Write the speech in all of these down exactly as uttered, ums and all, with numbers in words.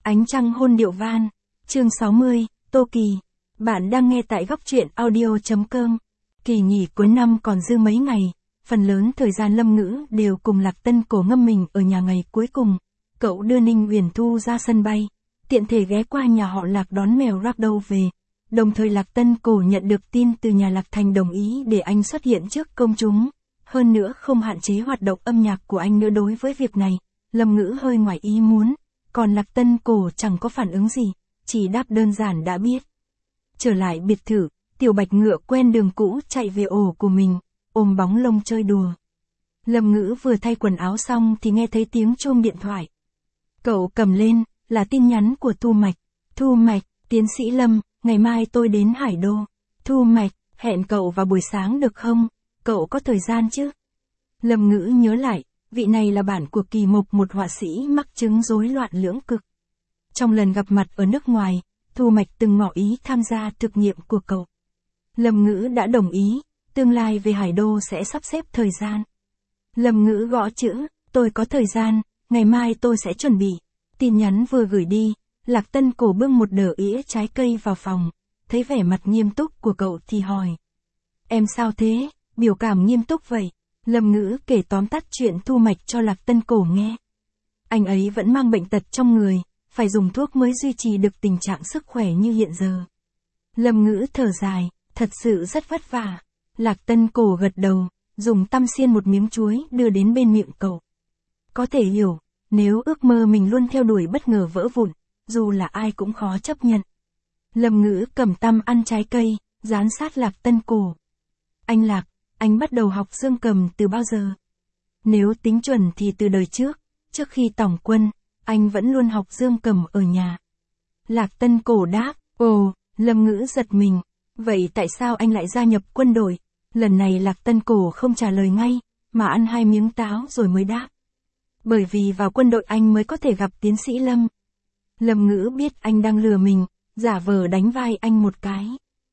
Ánh trăng hôn điệu van. Chương sáu mươi, Tô Kỳ. Bạn đang nghe tại góc truyện audio.com. Kỳ nghỉ cuối năm còn dư mấy ngày, phần lớn thời gian Lâm Ngữ đều cùng Lạc Tân Cổ ngâm mình ở nhà ngày cuối cùng. Cậu đưa Ninh Uyển Thu ra sân bay, tiện thể ghé qua nhà họ Lạc đón mèo Ragdoll về. Đồng thời Lạc Tân Cổ nhận được tin từ nhà Lạc Thành đồng ý để anh xuất hiện trước công chúng. Hơn nữa không hạn chế hoạt động âm nhạc của anh nữa. Đối với việc này, Lâm Ngữ hơi ngoài ý muốn, còn Lạc Tân Cổ chẳng có phản ứng gì, chỉ đáp đơn giản đã biết. Trở lại biệt thự, Tiểu Bạch ngựa quen đường cũ chạy về ổ của mình, ôm bóng lông chơi đùa. Lâm Ngữ vừa thay quần áo xong thì nghe thấy tiếng chuông điện thoại. Cậu cầm lên, là tin nhắn của Thu Mạch. Thu Mạch, tiến sĩ Lâm, ngày mai tôi đến Hải Đô. Thu Mạch, hẹn cậu vào buổi sáng được không? Cậu có thời gian chứ? Lâm Ngữ nhớ lại, vị này là bạn của Kỳ Mộc, một họa sĩ mắc chứng rối loạn lưỡng cực. Trong lần gặp mặt ở nước ngoài, Thu Mạch từng ngỏ ý tham gia thực nghiệm của cậu. Lâm Ngữ đã đồng ý, tương lai về Hải Đô sẽ sắp xếp thời gian. Lâm Ngữ gõ chữ, tôi có thời gian, ngày mai tôi sẽ chuẩn bị. Tin nhắn vừa gửi đi, Lạc Tân Cổ bưng một đỡ ĩa trái cây vào phòng, thấy vẻ mặt nghiêm túc của cậu thì hỏi. Em sao thế, biểu cảm nghiêm túc vậy? Lâm Ngữ kể tóm tắt chuyện Thu Mạch cho Lạc Tân Cổ nghe. Anh ấy vẫn mang bệnh tật trong người, phải dùng thuốc mới duy trì được tình trạng sức khỏe như hiện giờ. Lâm Ngữ thở dài, thật sự rất vất vả. Lạc Tân Cổ gật đầu, dùng tăm xiên một miếng chuối đưa đến bên miệng cậu. Có thể hiểu, nếu ước mơ mình luôn theo đuổi bất ngờ vỡ vụn, dù là ai cũng khó chấp nhận. Lâm Ngữ cầm tăm ăn trái cây, dán sát Lạc Tân Cổ. Anh Lạc, anh bắt đầu học dương cầm từ bao giờ? Nếu tính chuẩn thì từ đời trước, trước khi tòng quân, anh vẫn luôn học dương cầm ở nhà. Lạc Tân Cổ đáp, ồ, Lâm Ngữ giật mình, vậy tại sao anh lại gia nhập quân đội? Lần này Lạc Tân Cổ không trả lời ngay, mà ăn hai miếng táo rồi mới đáp. Bởi vì vào quân đội anh mới có thể gặp tiến sĩ Lâm. Lâm Ngữ biết anh đang lừa mình, giả vờ đánh vai anh một cái.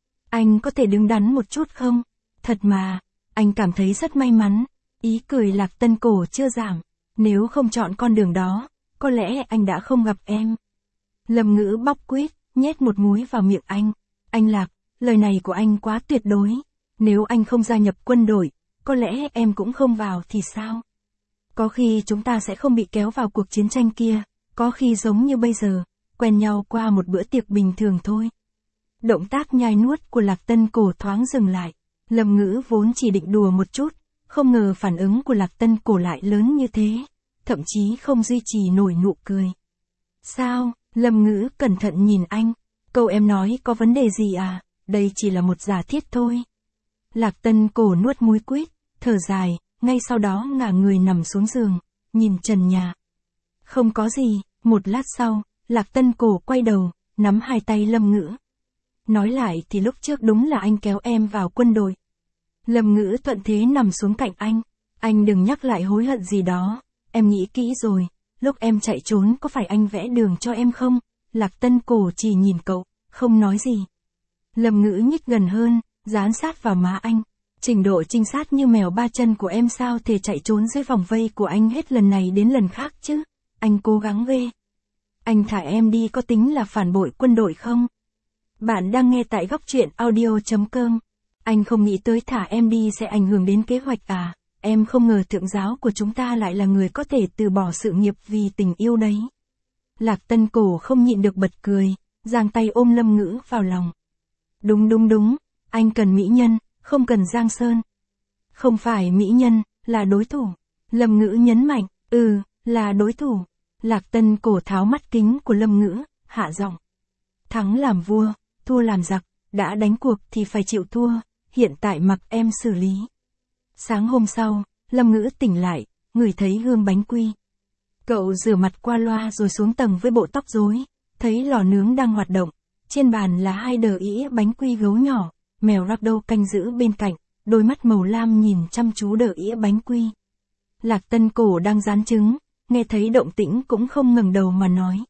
Anh có thể đứng đắn một chút không? Thật mà, anh cảm thấy rất may mắn. Ý cười Lạc Tân Cổ chưa giảm. Nếu không chọn con đường đó, có lẽ anh đã không gặp em. Lâm Ngữ bóc quýt, nhét một múi vào miệng anh. Anh Lạc, lời này của anh quá tuyệt đối. Nếu anh không gia nhập quân đội, có lẽ em cũng không vào thì sao? Có khi chúng ta sẽ không bị kéo vào cuộc chiến tranh kia, có khi giống như bây giờ, quen nhau qua một bữa tiệc bình thường thôi. Động tác nhai nuốt của Lạc Tân Cổ thoáng dừng lại. Lâm Ngữ vốn chỉ định đùa một chút, không ngờ phản ứng của Lạc Tân Cổ lại lớn như thế, thậm chí không duy trì nổi nụ cười. Sao? Lâm Ngữ cẩn thận nhìn anh. Câu em nói có vấn đề gì à? Đây chỉ là một giả thiết thôi. Lạc Tân Cổ nuốt múi quýt, thở dài, ngay sau đó ngả người nằm xuống giường, nhìn trần nhà. Không có gì. Một lát sau, Lạc Tân Cổ quay đầu, nắm hai tay Lâm Ngữ. Nói lại thì lúc trước đúng là anh kéo em vào quân đội. Lâm Ngữ thuận thế nằm xuống cạnh anh. Anh đừng nhắc lại hối hận gì đó, em nghĩ kỹ rồi, lúc em chạy trốn có phải anh vẽ đường cho em không? Lạc Tân Cổ chỉ nhìn cậu, không nói gì. Lâm Ngữ nhích gần hơn, dán sát vào má anh. Trình độ trinh sát như mèo ba chân của em sao thể chạy trốn dưới vòng vây của anh hết lần này đến lần khác chứ? Anh cố gắng ghê. Anh thả em đi có tính là phản bội quân đội không? Bạn đang nghe tại góc truyện audio.com. Anh không nghĩ tới thả em đi sẽ ảnh hưởng đến kế hoạch à? Em không ngờ thượng giáo của chúng ta lại là người có thể từ bỏ sự nghiệp vì tình yêu đấy. Lạc Tân Cổ không nhịn được bật cười, giang tay ôm Lâm Ngữ vào lòng. Đúng đúng đúng, anh cần mỹ nhân, không cần Giang Sơn. Không phải mỹ nhân, là đối thủ. Lâm Ngữ nhấn mạnh, ừ, là đối thủ. Lạc Tân Cổ tháo mắt kính của Lâm Ngữ, hạ giọng. Thắng làm vua, thua làm giặc, đã đánh cuộc thì phải chịu thua, hiện tại mặc em xử lý. Sáng hôm sau, Lâm Ngữ tỉnh lại, ngửi thấy hương bánh quy. Cậu rửa mặt qua loa rồi xuống tầng với bộ tóc rối, thấy lò nướng đang hoạt động, trên bàn là hai đờ ĩa bánh quy gấu nhỏ, mèo Ragdoll canh giữ bên cạnh, đôi mắt màu lam nhìn chăm chú đờ ĩa bánh quy. Lạc Tân Cổ đang rán trứng, nghe thấy động tĩnh cũng không ngẩng đầu mà nói.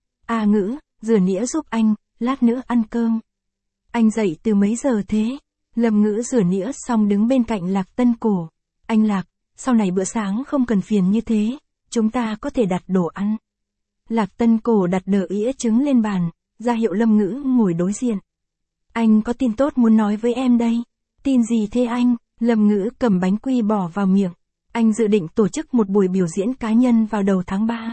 A Ngữ, rửa nĩa giúp anh, lát nữa ăn cơm. Anh dậy từ mấy giờ thế? Lâm Ngữ rửa nĩa xong đứng bên cạnh Lạc Tân Cổ. Anh Lạc, sau này bữa sáng không cần phiền như thế, chúng ta có thể đặt đồ ăn. Lạc Tân Cổ đặt đờ ĩa trứng lên bàn, ra hiệu Lâm Ngữ ngồi đối diện. Anh có tin tốt muốn nói với em đây. Tin gì thế anh? Lâm Ngữ cầm bánh quy bỏ vào miệng. Anh dự định tổ chức một buổi biểu diễn cá nhân vào đầu tháng ba.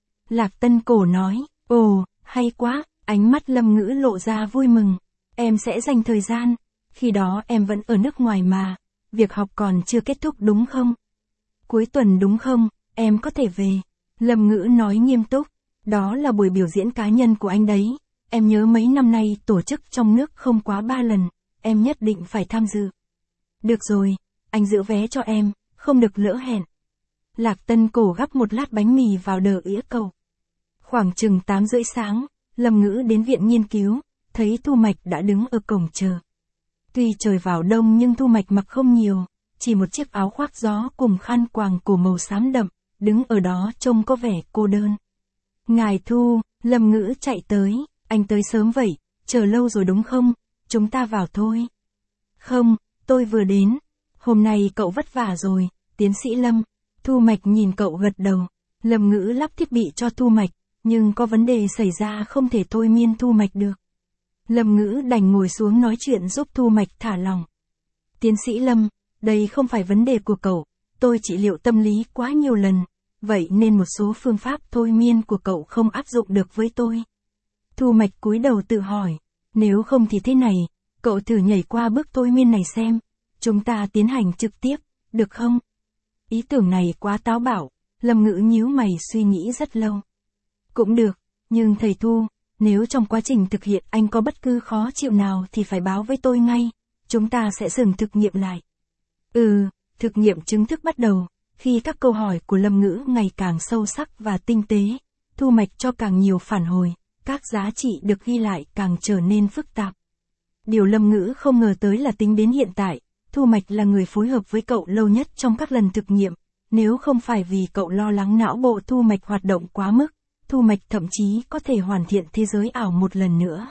Lạc Tân Cổ nói, ồ, hay quá, ánh mắt Lâm Ngữ lộ ra vui mừng. Em sẽ dành thời gian, khi đó em vẫn ở nước ngoài mà, việc học còn chưa kết thúc đúng không? Cuối tuần đúng không, em có thể về. Lâm Ngữ nói nghiêm túc, đó là buổi biểu diễn cá nhân của anh đấy. Em nhớ mấy năm nay tổ chức trong nước không quá ba lần, em nhất định phải tham dự. Được rồi, anh giữ vé cho em, không được lỡ hẹn. Lạc Tân Cổ gắp một lát bánh mì vào đờ ĩa cậu. Khoảng chừng tám rưỡi sáng, Lâm Ngữ đến viện nghiên cứu, thấy Thu Mạch đã đứng ở cổng chờ. Tuy trời vào đông nhưng Thu Mạch mặc không nhiều, chỉ một chiếc áo khoác gió cùng khăn quàng cổ màu xám đậm, đứng ở đó trông có vẻ cô đơn. Ngài Thu, Lâm Ngữ chạy tới, anh tới sớm vậy, chờ lâu rồi đúng không, chúng ta vào thôi. Không, tôi vừa đến, hôm nay cậu vất vả rồi, tiến sĩ Lâm. Thu Mạch nhìn cậu gật đầu, Lâm Ngữ lắp thiết bị cho Thu Mạch, nhưng có vấn đề xảy ra không thể thôi miên Thu Mạch được. Lâm Ngữ đành ngồi xuống nói chuyện giúp Thu Mạch thả lòng. Tiến sĩ Lâm, đây không phải vấn đề của cậu, tôi trị liệu tâm lý quá nhiều lần, vậy nên một số phương pháp thôi miên của cậu không áp dụng được với tôi. Thu Mạch cúi đầu tự hỏi, nếu không thì thế này, cậu thử nhảy qua bước thôi miên này xem, chúng ta tiến hành trực tiếp, được không? Ý tưởng này quá táo bạo, Lâm Ngữ nhíu mày suy nghĩ rất lâu. Cũng được, nhưng thầy Thu, nếu trong quá trình thực hiện anh có bất cứ khó chịu nào thì phải báo với tôi ngay, chúng ta sẽ dừng thực nghiệm lại. Ừ, thực nghiệm chính thức bắt đầu, khi các câu hỏi của Lâm Ngữ ngày càng sâu sắc và tinh tế, Thu Mạch cho càng nhiều phản hồi, các giá trị được ghi lại càng trở nên phức tạp. Điều Lâm Ngữ không ngờ tới là tính đến hiện tại, Thu Mạch là người phối hợp với cậu lâu nhất trong các lần thực nghiệm, nếu không phải vì cậu lo lắng não bộ Thu Mạch hoạt động quá mức, Thu Mạch thậm chí có thể hoàn thiện thế giới ảo một lần nữa.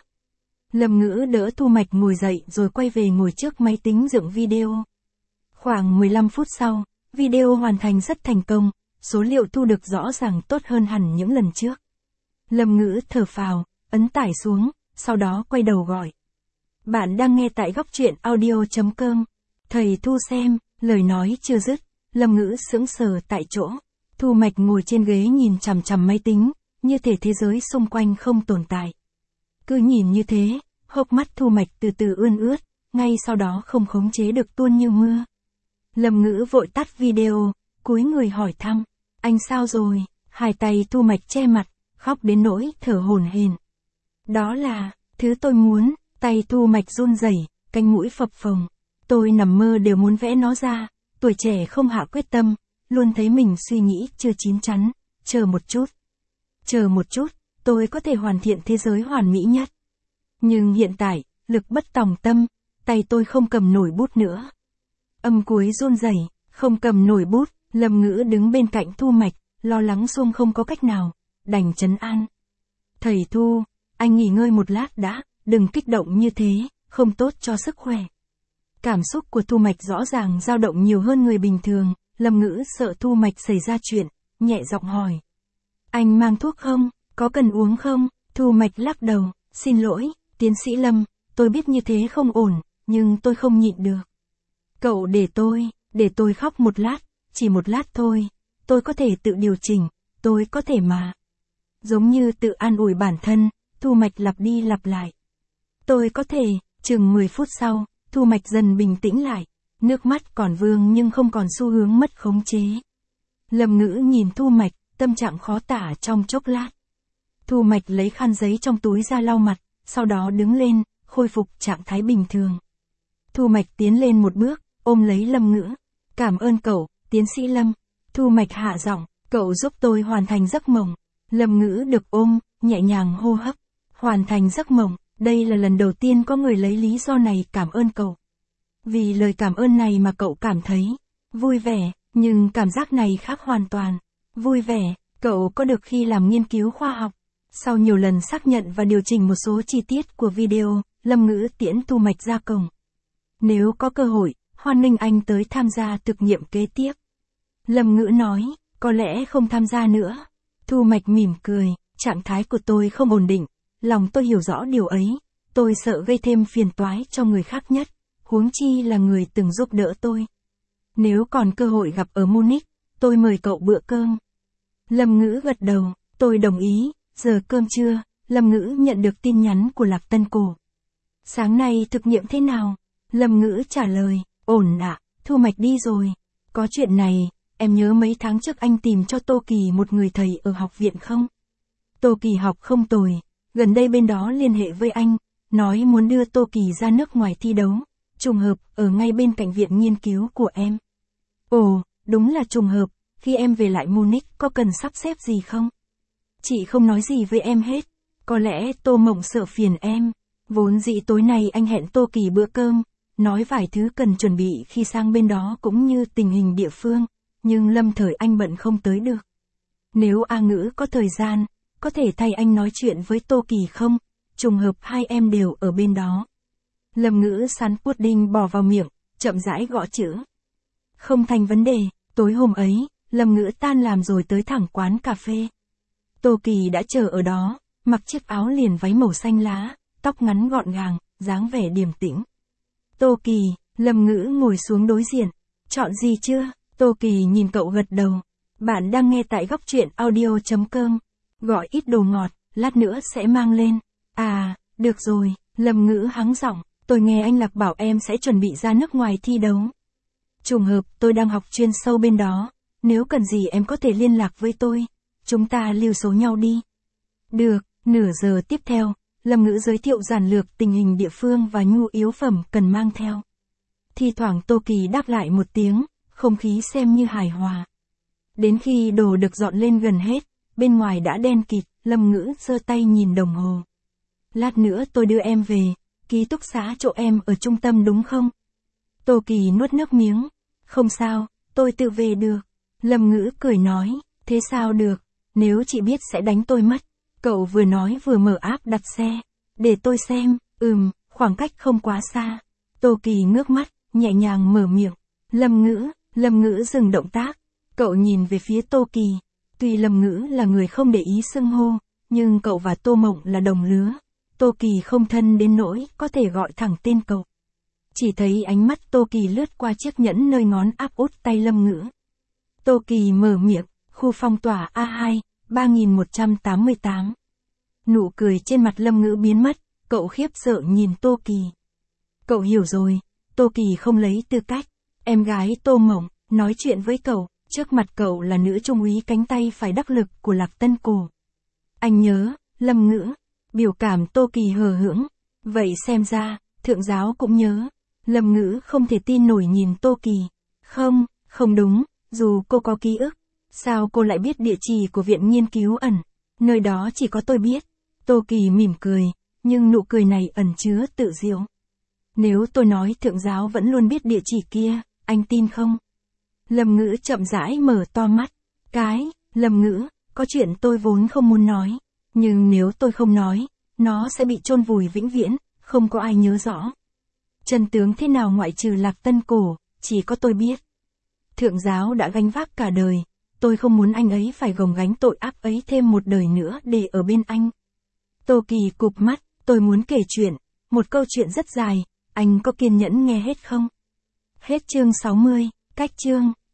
Lâm Ngữ đỡ Thu Mạch ngồi dậy rồi quay về ngồi trước máy tính dựng video. Khoảng mười lăm phút sau, video hoàn thành rất thành công, số liệu thu được rõ ràng tốt hơn hẳn những lần trước. Lâm Ngữ thở phào, ấn tải xuống, sau đó quay đầu gọi. Bạn đang nghe tại góc truyện audio chấm com. Thầy Thu xem, lời nói chưa dứt, Lâm Ngữ sững sờ tại chỗ. Thu Mạch ngồi trên ghế nhìn chằm chằm máy tính, như thể thế giới xung quanh không tồn tại. Cứ nhìn như thế, hốc mắt Thu Mạch từ từ ươn ướt, ngay sau đó không khống chế được tuôn như mưa. Lâm Ngữ vội tắt video, cúi người hỏi thăm, anh sao rồi? Hai tay Thu Mạch che mặt, khóc đến nỗi thở hổn hển. Đó là, thứ tôi muốn, tay Thu Mạch run rẩy, cánh mũi phập phồng. Tôi nằm mơ đều muốn vẽ nó ra, tuổi trẻ không hạ quyết tâm, luôn thấy mình suy nghĩ chưa chín chắn, chờ một chút. Chờ một chút, tôi có thể hoàn thiện thế giới hoàn mỹ nhất. Nhưng hiện tại, lực bất tòng tâm, tay tôi không cầm nổi bút nữa. Âm cuối run rẩy, không cầm nổi bút, Lâm Ngữ đứng bên cạnh Thu Mạch, lo lắng xuông không có cách nào, đành trấn an. Thầy Thu, anh nghỉ ngơi một lát đã, đừng kích động như thế, không tốt cho sức khỏe. Cảm xúc của Thu Mạch rõ ràng dao động nhiều hơn người bình thường, Lâm Ngữ sợ Thu Mạch xảy ra chuyện, nhẹ giọng hỏi. Anh mang thuốc không, có cần uống không? Thu Mạch lắc đầu, xin lỗi, tiến sĩ Lâm, tôi biết như thế không ổn, nhưng tôi không nhịn được. Cậu để tôi, để tôi khóc một lát, chỉ một lát thôi, tôi có thể tự điều chỉnh, tôi có thể mà. Giống như tự an ủi bản thân, Thu Mạch lặp đi lặp lại. Tôi có thể, chừng mười phút sau, Thu Mạch dần bình tĩnh lại, nước mắt còn vương nhưng không còn xu hướng mất khống chế. Lâm Ngữ nhìn Thu Mạch, tâm trạng khó tả trong chốc lát. Thu Mạch lấy khăn giấy trong túi ra lau mặt, sau đó đứng lên, khôi phục trạng thái bình thường. Thu Mạch tiến lên một bước, ôm lấy Lâm Ngữ. Cảm ơn cậu, tiến sĩ Lâm. Thu Mạch hạ giọng, cậu giúp tôi hoàn thành giấc mộng. Lâm Ngữ được ôm, nhẹ nhàng hô hấp. Hoàn thành giấc mộng, đây là lần đầu tiên có người lấy lý do này cảm ơn cậu. Vì lời cảm ơn này mà cậu cảm thấy vui vẻ, nhưng cảm giác này khác hoàn toàn. Vui vẻ, cậu có được khi làm nghiên cứu khoa học. Sau nhiều lần xác nhận và điều chỉnh một số chi tiết của video, Lâm Ngữ tiễn Thu Mạch ra cổng. Nếu có cơ hội, hoan nghênh anh tới tham gia thực nghiệm kế tiếp. Lâm Ngữ nói, có lẽ không tham gia nữa. Thu Mạch mỉm cười, Trạng thái của tôi không ổn định, lòng tôi hiểu rõ điều ấy, tôi sợ gây thêm phiền toái cho người khác nhất, huống chi là người từng giúp đỡ tôi. Nếu còn cơ hội gặp ở Munich, tôi mời cậu bữa cơm. Lâm Ngữ gật đầu, tôi đồng ý. Giờ cơm trưa, Lâm Ngữ nhận được tin nhắn của Lạc Tân Cổ. Sáng nay thực nghiệm thế nào? Lâm Ngữ trả lời, ổn ạ, thu mạch đi rồi. Có chuyện này, em nhớ mấy tháng trước anh tìm cho Tô Kỳ một người thầy ở học viện không? Tô Kỳ học không tồi, gần đây bên đó liên hệ với anh, nói muốn đưa Tô Kỳ ra nước ngoài thi đấu, trùng hợp ở ngay bên cạnh viện nghiên cứu của em. Ồ, đúng là trùng hợp, khi em về lại Munich có cần sắp xếp gì không? Chị không nói gì với em hết, có lẽ Tô Mộng sợ phiền em, vốn dĩ tối nay anh hẹn Tô Kỳ bữa cơm, nói vài thứ cần chuẩn bị khi sang bên đó cũng như tình hình địa phương, nhưng lâm thời anh bận không tới được. Nếu A Ngữ có thời gian, có thể thay anh nói chuyện với Tô Kỳ không? Trùng hợp hai em đều ở bên đó. Lâm Ngữ sắn pudding bỏ vào miệng, chậm rãi gõ chữ. Không thành vấn đề, tối hôm ấy, Lâm Ngữ tan làm rồi tới thẳng quán cà phê. Tô Kỳ đã chờ ở đó, mặc chiếc áo liền váy màu xanh lá, tóc ngắn gọn gàng, dáng vẻ điềm tĩnh. Tô Kỳ, Lâm Ngữ ngồi xuống đối diện. Chọn gì chưa? Tô Kỳ nhìn cậu gật đầu. Bạn đang nghe tại góc truyện audio chấm com. Gọi ít đồ ngọt, lát nữa sẽ mang lên. À, được rồi, Lâm Ngữ hắng giọng. Tôi nghe anh Lạc bảo em sẽ chuẩn bị ra nước ngoài thi đấu. Trùng hợp tôi đang học chuyên sâu bên đó, nếu cần gì em có thể liên lạc với tôi. Chúng ta lưu số nhau đi. Được, nửa giờ tiếp theo, Lâm Ngữ giới thiệu giản lược tình hình địa phương và nhu yếu phẩm cần mang theo. Thi thoảng Tô Kỳ đáp lại một tiếng, không khí xem như hài hòa. Đến khi đồ được dọn lên gần hết, bên ngoài đã đen kịt, Lâm Ngữ giơ tay nhìn đồng hồ. Lát nữa tôi đưa em về, ký túc xá chỗ em ở trung tâm đúng không? Tô Kỳ nuốt nước miếng. Không sao, tôi tự về được. Lâm Ngữ cười nói, thế sao được, nếu chị biết sẽ đánh tôi mất. Cậu vừa nói vừa mở app đặt xe. Để tôi xem, ừm, khoảng cách không quá xa. Tô Kỳ ngước mắt, nhẹ nhàng mở miệng. Lâm Ngữ, Lâm Ngữ dừng động tác. Cậu nhìn về phía Tô Kỳ. Tuy Lâm Ngữ là người không để ý xưng hô, nhưng cậu và Tô Mộng là đồng lứa. Tô Kỳ không thân đến nỗi có thể gọi thẳng tên cậu. Chỉ thấy ánh mắt Tô Kỳ lướt qua chiếc nhẫn nơi ngón áp út tay Lâm Ngữ. Tô Kỳ mở miệng, khu phong tỏa A hai, ba nghìn một trăm tám mươi tám. Nụ cười trên mặt Lâm Ngữ biến mất, cậu khiếp sợ nhìn Tô Kỳ. Cậu hiểu rồi, Tô Kỳ không lấy tư cách. Em gái Tô Mộng, nói chuyện với cậu, trước mặt cậu là nữ trung úy cánh tay phải đắc lực của Lạc Tân Cổ. Anh nhớ, Lâm Ngữ, biểu cảm Tô Kỳ hờ hững. Vậy xem ra, thượng giáo cũng nhớ. Lâm Ngữ không thể tin nổi nhìn Tô Kỳ. Không, không đúng, dù cô có ký ức, sao cô lại biết địa chỉ của viện nghiên cứu ẩn? Nơi đó chỉ có tôi biết. Tô Kỳ mỉm cười, nhưng nụ cười này ẩn chứa tự diệu. Nếu tôi nói thượng giáo vẫn luôn biết địa chỉ kia, anh tin không? Lâm Ngữ chậm rãi mở to mắt. Cái, Lâm Ngữ, có chuyện tôi vốn không muốn nói. Nhưng nếu tôi không nói, nó sẽ bị chôn vùi vĩnh viễn, không có ai nhớ rõ. Chân tướng thế nào ngoại trừ Lạc Tân Cổ, chỉ có tôi biết. Thượng giáo đã gánh vác cả đời, tôi không muốn anh ấy phải gồng gánh tội ác ấy thêm một đời nữa để ở bên anh. Tô Kỳ cụp mắt, tôi muốn kể chuyện, một câu chuyện rất dài, anh có kiên nhẫn nghe hết không? Hết chương sáu mươi, cách chương.